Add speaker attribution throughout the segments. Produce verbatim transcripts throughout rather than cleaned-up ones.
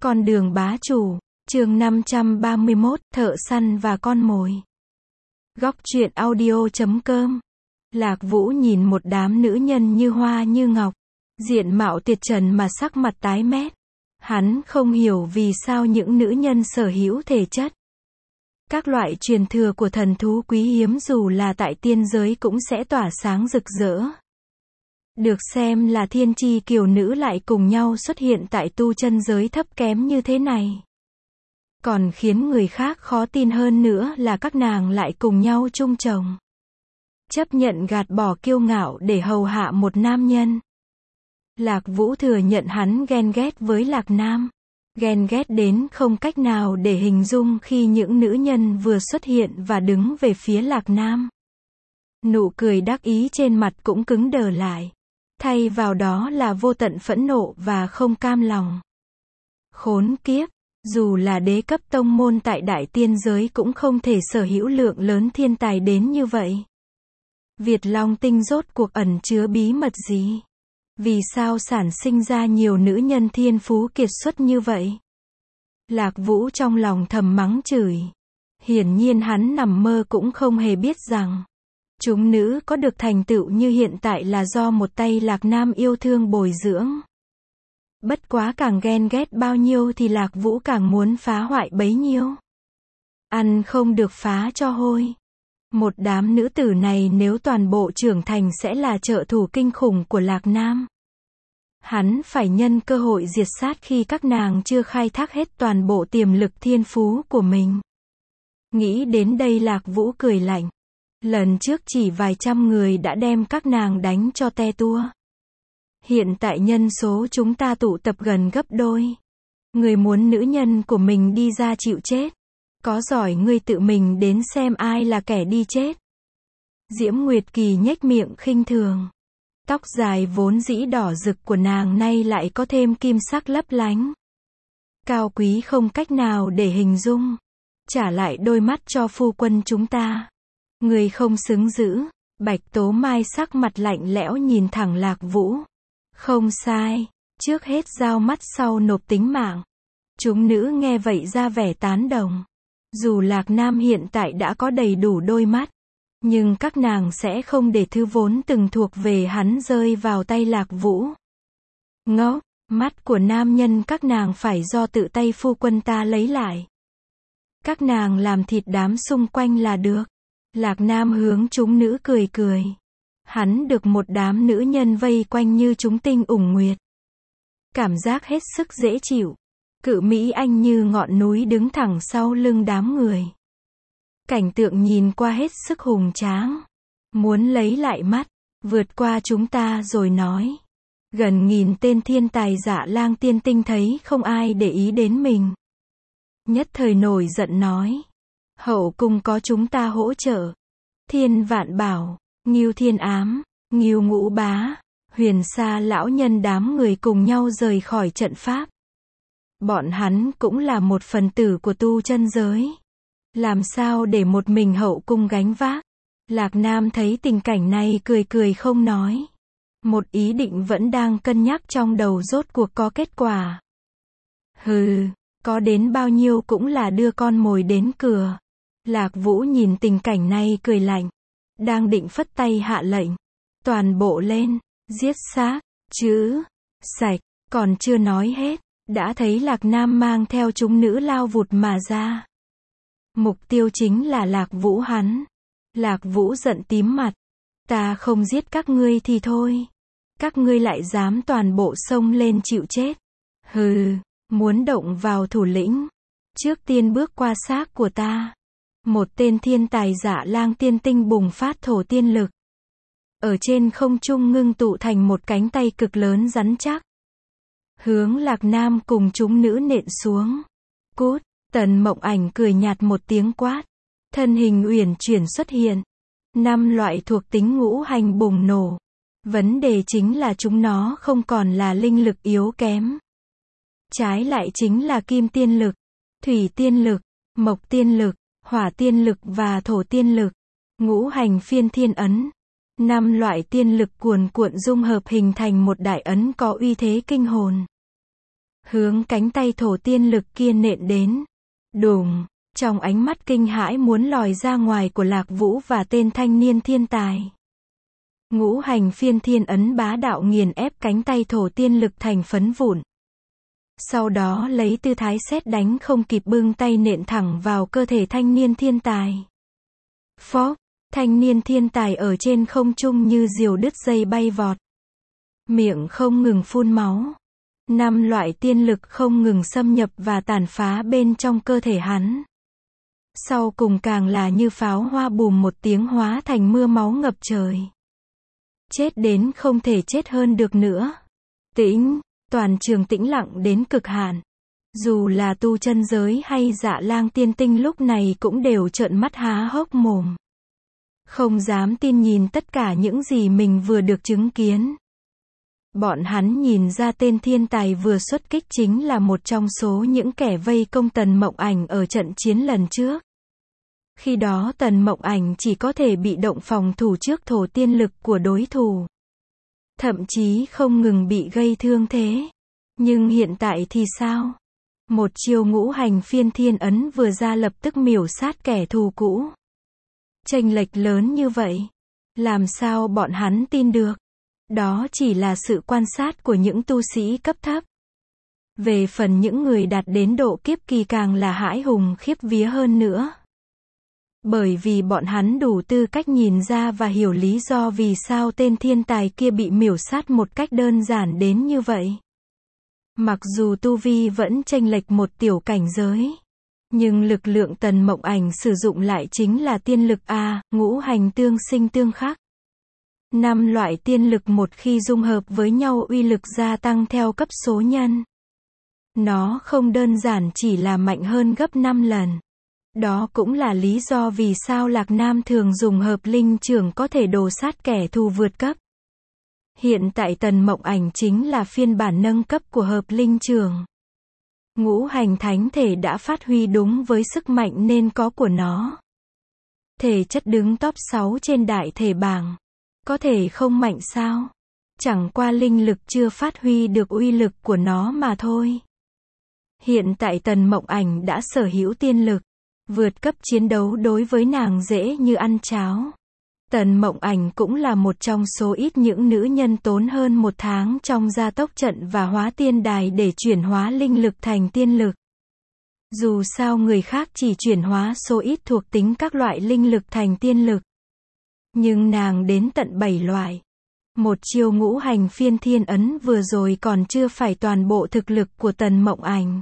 Speaker 1: Con đường bá chủ, chương năm trăm ba mươi mốt, thợ săn và con mồi. Góc truyện audio chấm com. Lạc Vũ nhìn một đám nữ nhân như hoa như ngọc, diện mạo tuyệt trần mà sắc mặt tái mét. Hắn không hiểu vì sao những nữ nhân sở hữu thể chất, các loại truyền thừa của thần thú quý hiếm dù là tại tiên giới cũng sẽ tỏa sáng rực rỡ. Được xem là thiên chi kiều nữ lại cùng nhau xuất hiện tại tu chân giới thấp kém như thế này. Còn khiến người khác khó tin hơn nữa là các nàng lại cùng nhau chung chồng. Chấp nhận gạt bỏ kiêu ngạo để hầu hạ một nam nhân. Lạc Vũ thừa nhận hắn ghen ghét với Lạc Nam. Ghen ghét đến không cách nào để hình dung khi những nữ nhân vừa xuất hiện và đứng về phía Lạc Nam. Nụ cười đắc ý trên mặt cũng cứng đờ lại. Thay vào đó là vô tận phẫn nộ và không cam lòng. Khốn kiếp, dù là đế cấp tông môn tại đại tiên giới cũng không thể sở hữu lượng lớn thiên tài đến như vậy. Việt Long Tinh rốt cuộc ẩn chứa bí mật gì? Vì sao sản sinh ra nhiều nữ nhân thiên phú kiệt xuất như vậy? Lạc Vũ trong lòng thầm mắng chửi. Hiển nhiên hắn nằm mơ cũng không hề biết rằng chúng nữ có được thành tựu như hiện tại là do một tay Lạc Nam yêu thương bồi dưỡng. Bất quá càng ghen ghét bao nhiêu thì Lạc Vũ càng muốn phá hoại bấy nhiêu. Ăn không được phá cho hôi. Một đám nữ tử này nếu toàn bộ trưởng thành sẽ là trợ thủ kinh khủng của Lạc Nam. Hắn phải nhân cơ hội diệt sát khi các nàng chưa khai thác hết toàn bộ tiềm lực thiên phú của mình. Nghĩ đến đây Lạc Vũ cười lạnh. Lần trước chỉ vài trăm người đã đem các nàng đánh cho te tua. Hiện tại nhân số chúng ta tụ tập gần gấp đôi. Người muốn nữ nhân của mình đi ra chịu chết. Có giỏi ngươi tự mình đến xem ai là kẻ đi chết. Diễm Nguyệt Kỳ nhếch miệng khinh thường. Tóc dài vốn dĩ đỏ rực của nàng nay lại có thêm kim sắc lấp lánh. Cao quý không cách nào để hình dung. Trả lại đôi mắt cho phu quân chúng ta. Người không xứng giữ. Bạch Tố Mai sắc mặt lạnh lẽo nhìn thẳng Lạc Vũ. Không sai, trước hết giao mắt sau nộp tính mạng. Chúng nữ nghe vậy ra vẻ tán đồng. Dù Lạc Nam hiện tại đã có đầy đủ đôi mắt, nhưng các nàng sẽ không để thứ vốn từng thuộc về hắn rơi vào tay Lạc Vũ. Ngốc, mắt của nam nhân các nàng phải do tự tay phu quân ta lấy lại. Các nàng làm thịt đám xung quanh là được. Lạc Nam hướng chúng nữ cười cười. Hắn được một đám nữ nhân vây quanh như chúng tinh ủng nguyệt. Cảm giác hết sức dễ chịu. Cự Mỹ Anh như ngọn núi đứng thẳng sau lưng đám người. Cảnh tượng nhìn qua hết sức hùng tráng. Muốn lấy lại mắt, vượt qua chúng ta rồi nói. Gần nghìn tên thiên tài Dạ Lang Tiên Tinh thấy không ai để ý đến mình. Nhất thời nổi giận nói. Hậu cung có chúng ta hỗ trợ. Thiên Vạn Bảo, Ngưu Thiên Ám, Ngưu Ngũ Bá, Huyền Sa lão nhân đám người cùng nhau rời khỏi trận pháp. Bọn hắn cũng là một phần tử của tu chân giới. Làm sao để một mình hậu cung gánh vác? Lạc Nam thấy tình cảnh này cười cười không nói. Một ý định vẫn đang cân nhắc trong đầu rốt cuộc có kết quả. Hừ, có đến bao nhiêu cũng là đưa con mồi đến cửa. Lạc Vũ nhìn tình cảnh này cười lạnh. Đang định phất tay hạ lệnh. Toàn bộ lên, giết xác, chữ, sạch, còn chưa nói hết. Đã thấy Lạc Nam mang theo chúng nữ lao vụt mà ra. Mục tiêu chính là Lạc Vũ hắn. Lạc Vũ giận tím mặt. Ta không giết các ngươi thì thôi. Các ngươi lại dám toàn bộ xông lên chịu chết. Hừ, muốn động vào thủ lĩnh. Trước tiên bước qua xác của ta. Một tên thiên tài Dạ Lang Tiên Tinh bùng phát thổ tiên lực. Ở trên không trung ngưng tụ thành một cánh tay cực lớn rắn chắc. Hướng Lạc Nam cùng chúng nữ nện xuống. Cút, Tần Mộng Ảnh cười nhạt một tiếng quát. Thân hình uyển chuyển xuất hiện. Năm loại thuộc tính ngũ hành bùng nổ. Vấn đề chính là chúng nó không còn là linh lực yếu kém. Trái lại chính là kim tiên lực, thủy tiên lực, mộc tiên lực, hỏa tiên lực và thổ tiên lực. Ngũ hành phiên thiên ấn. Năm loại tiên lực cuồn cuộn dung hợp hình thành một đại ấn có uy thế kinh hồn. hướng cánh tay thổ tiên lực kia nện đến. Đùng, trong ánh mắt kinh hãi muốn lòi ra ngoài của Lạc Vũ và tên thanh niên thiên tài. Ngũ hành phiên thiên ấn bá đạo nghiền ép cánh tay thổ tiên lực thành phấn vụn. Sau đó lấy tư thái sét đánh không kịp bưng tay nện thẳng vào cơ thể thanh niên thiên tài. Phốc, thanh niên thiên tài ở trên không trung như diều đứt dây bay vọt. Miệng không ngừng phun máu. Năm loại tiên lực không ngừng xâm nhập và tàn phá bên trong cơ thể hắn. Sau cùng càng là như pháo hoa bùm một tiếng hóa thành mưa máu ngập trời. Chết đến không thể chết hơn được nữa. Tĩnh, toàn trường tĩnh lặng đến cực hạn. Dù là tu chân giới hay Dạ Lang tiên tinh lúc này cũng đều trợn mắt há hốc mồm. Không dám tin nhìn tất cả những gì mình vừa được chứng kiến. Bọn hắn nhìn ra tên thiên tài vừa xuất kích chính là một trong số những kẻ vây công Tần Mộng Ảnh ở trận chiến lần trước. Khi đó Tần Mộng Ảnh chỉ có thể bị động phòng thủ trước thổ tiên lực của đối thủ. Thậm chí không ngừng bị gây thương thế. Nhưng hiện tại thì sao? Một chiêu ngũ hành phiên thiên ấn vừa ra lập tức miểu sát kẻ thù cũ. Chênh lệch lớn như vậy. Làm sao bọn hắn tin được? Đó chỉ là sự quan sát của những tu sĩ cấp thấp. Về phần những người đạt đến độ kiếp kỳ càng là hãi hùng khiếp vía hơn nữa. Bởi vì bọn hắn đủ tư cách nhìn ra và hiểu lý do vì sao tên thiên tài kia bị miểu sát một cách đơn giản đến như vậy. Mặc dù tu vi vẫn chênh lệch một tiểu cảnh giới. Nhưng lực lượng Tần Mộng Ảnh sử dụng lại chính là tiên lực A, ngũ hành tương sinh tương khắc. Năm loại tiên lực một khi dung hợp với nhau uy lực gia tăng theo cấp số nhân. Nó không đơn giản chỉ là mạnh hơn gấp năm lần. Đó cũng là lý do vì sao Lạc Nam thường dùng hợp linh chưởng có thể đồ sát kẻ thù vượt cấp. Hiện tại Tần Mộng Ảnh chính là phiên bản nâng cấp của hợp linh chưởng. Ngũ hành thánh thể đã phát huy đúng với sức mạnh nên có của nó. Thể chất đứng top sáu trên đại thể bảng. Có thể không mạnh sao? Chẳng qua linh lực chưa phát huy được uy lực của nó mà thôi. Hiện tại Tần Mộng Ảnh đã sở hữu tiên lực. Vượt cấp chiến đấu đối với nàng dễ như ăn cháo. Tần Mộng Ảnh cũng là một trong số ít những nữ nhân tốn hơn một tháng trong gia tốc trận và hóa tiên đài để chuyển hóa linh lực thành tiên lực. Dù sao người khác chỉ chuyển hóa số ít thuộc tính các loại linh lực thành tiên lực. Nhưng nàng đến tận bảy loại. Một chiêu ngũ hành phiên thiên ấn vừa rồi còn chưa phải toàn bộ thực lực của Tần Mộng Ảnh.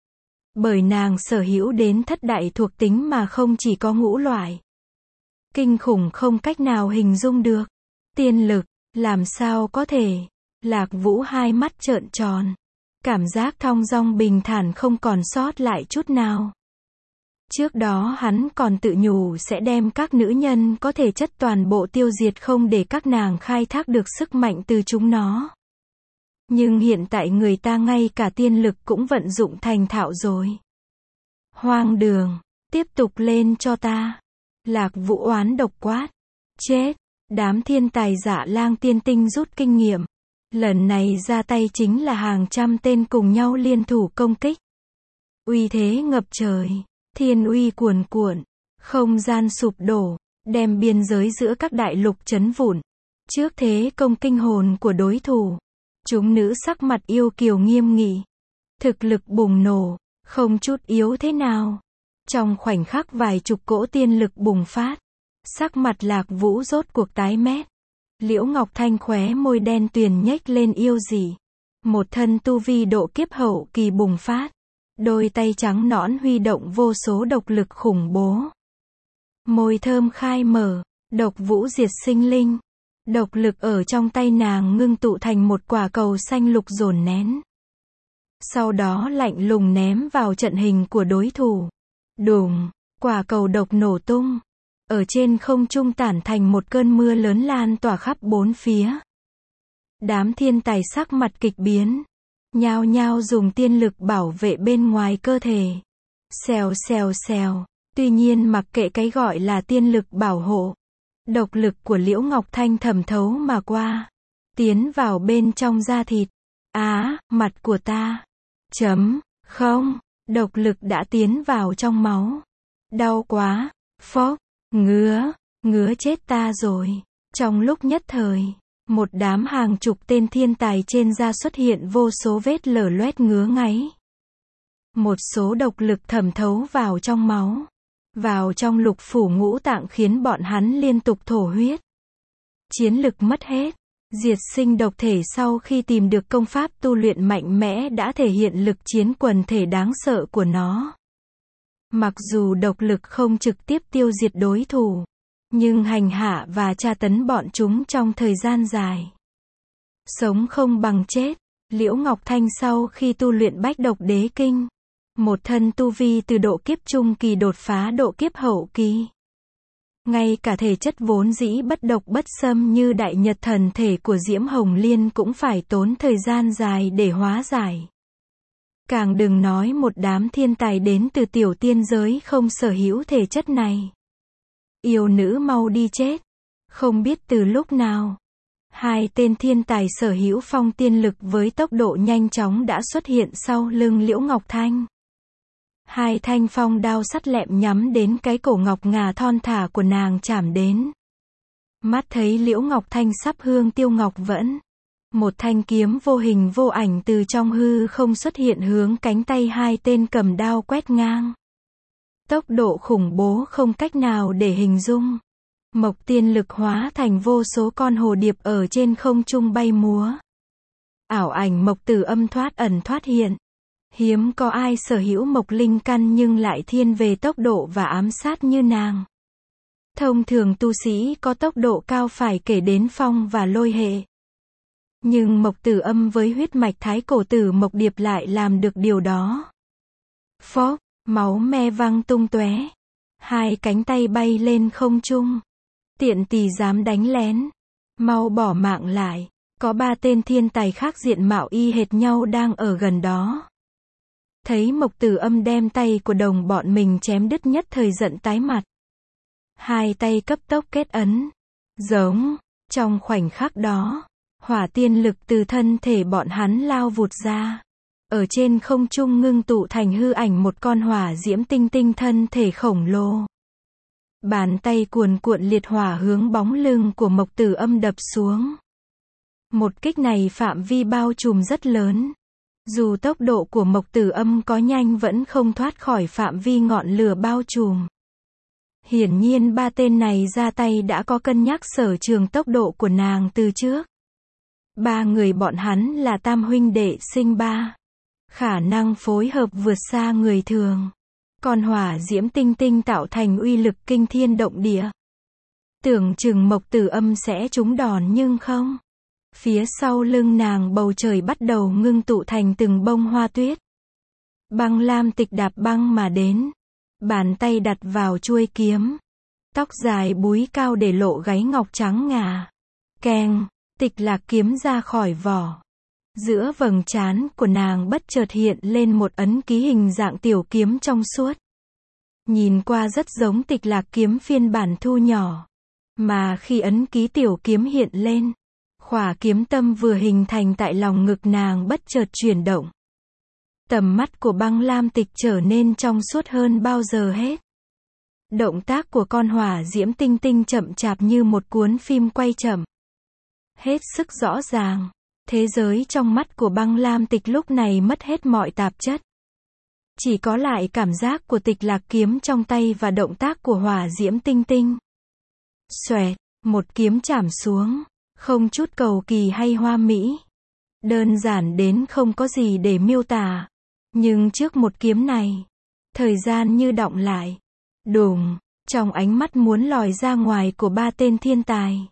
Speaker 1: Bởi nàng sở hữu đến thất đại thuộc tính mà không chỉ có ngũ loại. Kinh khủng không cách nào hình dung được. Tiên lực, làm sao có thể? Lạc Vũ hai mắt trợn tròn. Cảm giác thong dong bình thản không còn sót lại chút nào. Trước đó hắn còn tự nhủ sẽ đem các nữ nhân có thể chất toàn bộ tiêu diệt không để các nàng khai thác được sức mạnh từ chúng nó. Nhưng hiện tại người ta ngay cả tiên lực cũng vận dụng thành thạo rồi. Hoang đường, tiếp tục lên cho ta. Lạc Vũ oán độc quát. Chết, đám thiên tài Dạ Lang tiên tinh rút kinh nghiệm. Lần này ra tay chính là hàng trăm tên cùng nhau liên thủ công kích. Uy thế ngập trời, thiên uy cuồn cuộn, không gian sụp đổ, đem biên giới giữa các đại lục chấn vụn. Trước thế công kinh hồn của đối thủ, chúng nữ sắc mặt yêu kiều nghiêm nghị. Thực lực bùng nổ, không chút yếu thế nào. Trong khoảnh khắc vài chục cỗ tiên lực bùng phát, sắc mặt Lạc Vũ rốt cuộc tái mét. Liễu Ngọc Thanh khóe môi đen tuyền nhếch lên yêu dị. Một thân tu vi độ kiếp hậu kỳ bùng phát. Đôi tay trắng nõn huy động vô số độc lực khủng bố. Môi thơm khai mở, độc vũ diệt sinh linh. Độc lực ở trong tay nàng ngưng tụ thành một quả cầu xanh lục dồn nén. Sau đó lạnh lùng ném vào trận hình của đối thủ. Đùng, quả cầu độc nổ tung. Ở trên không trung tản thành một cơn mưa lớn lan tỏa khắp bốn phía. Đám thiên tài sắc mặt kịch biến. Nhao nhao dùng tiên lực bảo vệ bên ngoài cơ thể. Xèo xèo xèo. Tuy nhiên mặc kệ cái gọi là tiên lực bảo hộ. Độc lực của Liễu Ngọc Thanh thẩm thấu mà qua. Tiến vào bên trong da thịt. Á, mặt của ta. Chấm, không, độc lực đã tiến vào trong máu. Đau quá, phốc, ngứa, ngứa chết ta rồi. Trong lúc nhất thời, một đám hàng chục tên thiên tài trên da xuất hiện vô số vết lở loét ngứa ngáy. Một số độc lực thẩm thấu vào trong máu, vào trong lục phủ ngũ tạng khiến bọn hắn liên tục thổ huyết. Chiến lực mất hết. Diệt sinh độc thể sau khi tìm được công pháp tu luyện mạnh mẽ đã thể hiện lực chiến quần thể đáng sợ của nó. Mặc dù độc lực không trực tiếp tiêu diệt đối thủ, nhưng hành hạ và tra tấn bọn chúng trong thời gian dài. Sống không bằng chết. Liễu Ngọc Thanh sau khi tu luyện bách độc đế kinh, một thân tu vi từ độ kiếp trung kỳ đột phá độ kiếp hậu kỳ. Ngay cả thể chất vốn dĩ bất độc bất xâm như đại nhật thần thể của Diễm Hồng Liên cũng phải tốn thời gian dài để hóa giải. Càng đừng nói một đám thiên tài đến từ tiểu tiên giới không sở hữu thể chất này. Yêu nữ mau đi chết. Không biết từ lúc nào, hai tên thiên tài sở hữu phong tiên lực với tốc độ nhanh chóng đã xuất hiện sau lưng Liễu Ngọc Thanh. Hai thanh phong đao sắt lẹm nhắm đến cái cổ ngọc ngà thon thả của nàng chạm đến. Mắt thấy Liễu Ngọc Thanh sắp hương tiêu ngọc vẫn. Một thanh kiếm vô hình vô ảnh từ trong hư không xuất hiện hướng cánh tay hai tên cầm đao quét ngang. Tốc độ khủng bố không cách nào để hình dung. Mộc tiên lực hóa thành vô số con hồ điệp ở trên không trung bay múa. Ảo ảnh mộc tử âm thoát ẩn thoát hiện. Hiếm có ai sở hữu mộc linh căn nhưng lại thiên về tốc độ và ám sát như nàng. Thông thường tu sĩ có tốc độ cao phải kể đến phong và lôi hệ. Nhưng mộc tử âm với huyết mạch thái cổ tử mộc điệp lại làm được điều đó. Phốc, máu me văng tung tóe. Hai cánh tay bay lên không trung. Tiện tỳ dám đánh lén. Mau bỏ mạng lại. Có ba tên thiên tài khác diện mạo y hệt nhau đang ở gần đó. Thấy mộc tử âm đem tay của đồng bọn mình chém đứt nhất thời giận tái mặt. Hai tay cấp tốc kết ấn. Giống. Trong khoảnh khắc đó, hỏa tiên lực từ thân thể bọn hắn lao vụt ra. Ở trên không trung ngưng tụ thành hư ảnh một con hỏa diễm tinh tinh thân thể khổng lồ. Bàn tay cuồn cuộn liệt hỏa hướng bóng lưng của mộc tử âm đập xuống. Một kích này phạm vi bao trùm rất lớn. Dù tốc độ của mộc tử âm có nhanh vẫn không thoát khỏi phạm vi ngọn lửa bao trùm. Hiển nhiên ba tên này ra tay đã có cân nhắc sở trường tốc độ của nàng từ trước. Ba người bọn hắn là tam huynh đệ sinh ba. Khả năng phối hợp vượt xa người thường. Còn hỏa diễm tinh tinh tạo thành uy lực kinh thiên động địa. Tưởng chừng mộc tử âm sẽ trúng đòn nhưng không. Phía sau lưng nàng bầu trời bắt đầu ngưng tụ thành từng bông hoa tuyết. Băng lam tịch đạp băng mà đến. Bàn tay đặt vào chuôi kiếm. Tóc dài búi cao để lộ gáy ngọc trắng ngà. Keng, tịch lạc kiếm ra khỏi vỏ. Giữa vầng trán của nàng bất chợt hiện lên một ấn ký hình dạng tiểu kiếm trong suốt. Nhìn qua rất giống tịch lạc kiếm phiên bản thu nhỏ. Mà khi ấn ký tiểu kiếm hiện lên, khỏa kiếm tâm vừa hình thành tại lòng ngực nàng bất chợt chuyển động. Tầm mắt của băng lam tịch trở nên trong suốt hơn bao giờ hết. Động tác của con hỏa diễm tinh tinh chậm chạp như một cuốn phim quay chậm. Hết sức rõ ràng. Thế giới trong mắt của băng lam tịch lúc này mất hết mọi tạp chất. Chỉ có lại cảm giác của tịch lạc kiếm trong tay và động tác của hỏa diễm tinh tinh. Xoẹt, một kiếm chảm xuống. Không chút cầu kỳ hay hoa mỹ. Đơn giản đến không có gì để miêu tả. Nhưng trước một kiếm này, thời gian như đọng lại. Đùng, trong ánh mắt muốn lòi ra ngoài của ba tên thiên tài.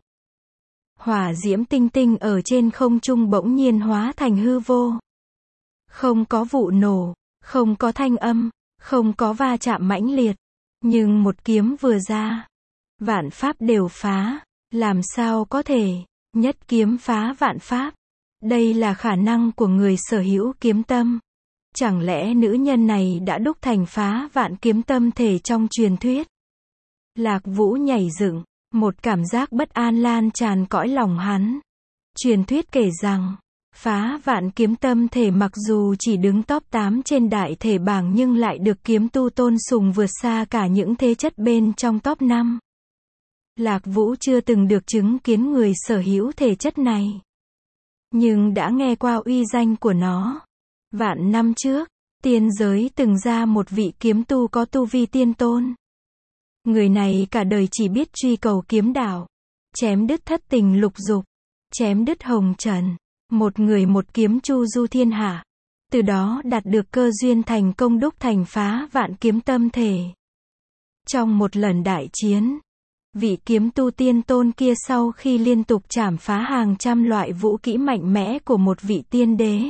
Speaker 1: Hỏa diễm tinh tinh ở trên không trung bỗng nhiên hóa thành hư vô. Không có vụ nổ, không có thanh âm, không có va chạm mãnh liệt. Nhưng một kiếm vừa ra, vạn pháp đều phá. Làm sao có thể, nhất kiếm phá vạn pháp. Đây là khả năng của người sở hữu kiếm tâm. Chẳng lẽ nữ nhân này đã đúc thành phá vạn kiếm tâm thể trong truyền thuyết? Lạc Vũ nhảy dựng, một cảm giác bất an lan tràn cõi lòng hắn. Truyền thuyết kể rằng, Phá vạn kiếm tâm thể mặc dù chỉ đứng top tám trên đại thể bảng nhưng lại được kiếm tu tôn sùng vượt xa cả những thế chất bên trong top năm. Lạc Vũ chưa từng được chứng kiến người sở hữu thể chất này, nhưng đã nghe qua uy danh của nó. Vạn năm trước, tiên giới từng ra một vị kiếm tu có tu vi tiên tôn. Người này cả đời chỉ biết truy cầu kiếm đạo, chém đứt thất tình lục dục, chém đứt hồng trần, một người một kiếm chu du thiên hạ. Từ đó đạt được cơ duyên thành công đúc thành phá vạn kiếm tâm thể. Trong một lần đại chiến, vị kiếm tu tiên tôn kia sau khi liên tục chảm phá hàng trăm loại vũ kỹ mạnh mẽ của một vị tiên đế,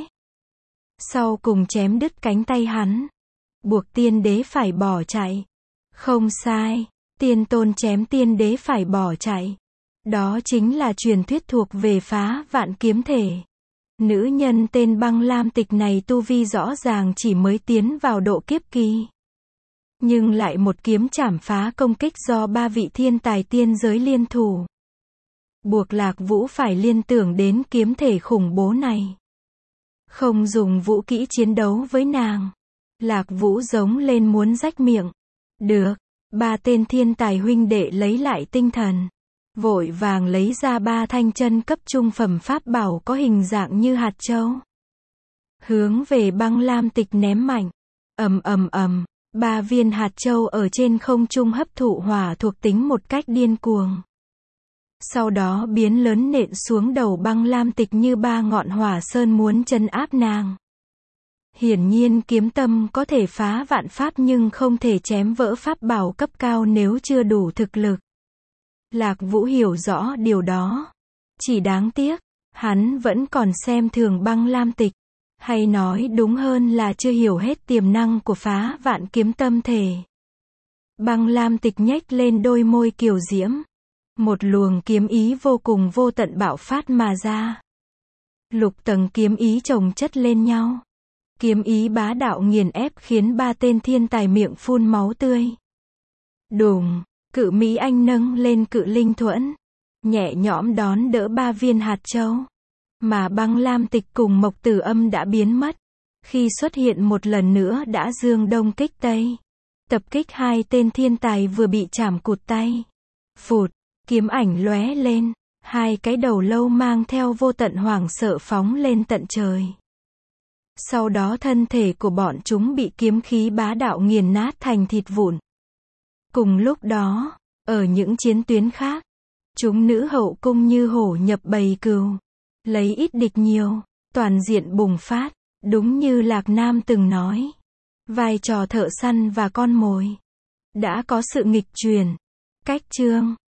Speaker 1: sau cùng chém đứt cánh tay hắn, buộc tiên đế phải bỏ chạy. Không sai, tiên tôn chém tiên đế phải bỏ chạy. Đó chính là truyền thuyết thuộc về phá vạn kiếm thể. Nữ nhân tên Băng Lam Tịch này tu vi rõ ràng chỉ mới tiến vào độ kiếp kỳ, nhưng lại một kiếm chảm phá công kích do ba vị thiên tài tiên giới liên thủ, buộc Lạc Vũ phải liên tưởng đến kiếm thể khủng bố này. Không dùng vũ kỹ chiến đấu với nàng, Lạc Vũ giống lên muốn rách miệng. Được, ba tên thiên tài huynh đệ lấy lại tinh thần, vội vàng lấy ra ba thanh chân cấp trung phẩm pháp bảo có hình dạng như hạt châu, hướng về Băng Lam Tịch ném mạnh. Ầm ầm ầm, ba viên hạt châu ở trên không trung hấp thụ hỏa thuộc tính một cách điên cuồng, sau đó biến lớn nện xuống đầu Băng Lam Tịch như ba ngọn hỏa sơn muốn trấn áp nàng. Hiển nhiên kiếm tâm có thể phá vạn pháp nhưng không thể chém vỡ pháp bảo cấp cao nếu chưa đủ thực lực. Lạc Vũ hiểu rõ điều đó. Chỉ đáng tiếc, hắn vẫn còn xem thường Băng Lam Tịch. Hay nói đúng hơn là chưa hiểu hết tiềm năng của phá vạn kiếm tâm thể. Băng Lam Tịch nhếch lên đôi môi kiều diễm. Một luồng kiếm ý vô cùng vô tận bạo phát mà ra. Lục tầng kiếm ý chồng chất lên nhau. Kiếm ý bá đạo nghiền ép khiến ba tên thiên tài miệng phun máu tươi. Đùng, Cự Mỹ Anh nâng lên cự linh thuẫn, nhẹ nhõm đón đỡ ba viên hạt châu. Mà Băng Lam Tịch cùng Mộc Tử Âm đã biến mất. Khi xuất hiện một lần nữa đã dương đông kích tây, tập kích hai tên thiên tài vừa bị chảm cụt tay. Phụt, kiếm ảnh lóe lên, hai cái đầu lâu mang theo vô tận hoảng sợ phóng lên tận trời. Sau đó thân thể của bọn chúng bị kiếm khí bá đạo nghiền nát thành thịt vụn. Cùng lúc đó, ở những chiến tuyến khác, chúng nữ hậu cung như hổ nhập bầy cừu, lấy ít địch nhiều, toàn diện bùng phát. Đúng như Lạc Nam từng nói, vai trò thợ săn và con mồi đã có sự nghịch chuyển. Cách chương